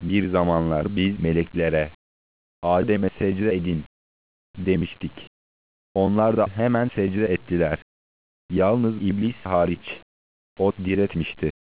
Bir zamanlar biz meleklere, Adem'e secde edin demiştik. Onlar da hemen secde ettiler. Yalnız iblis hariç. O diretmişti.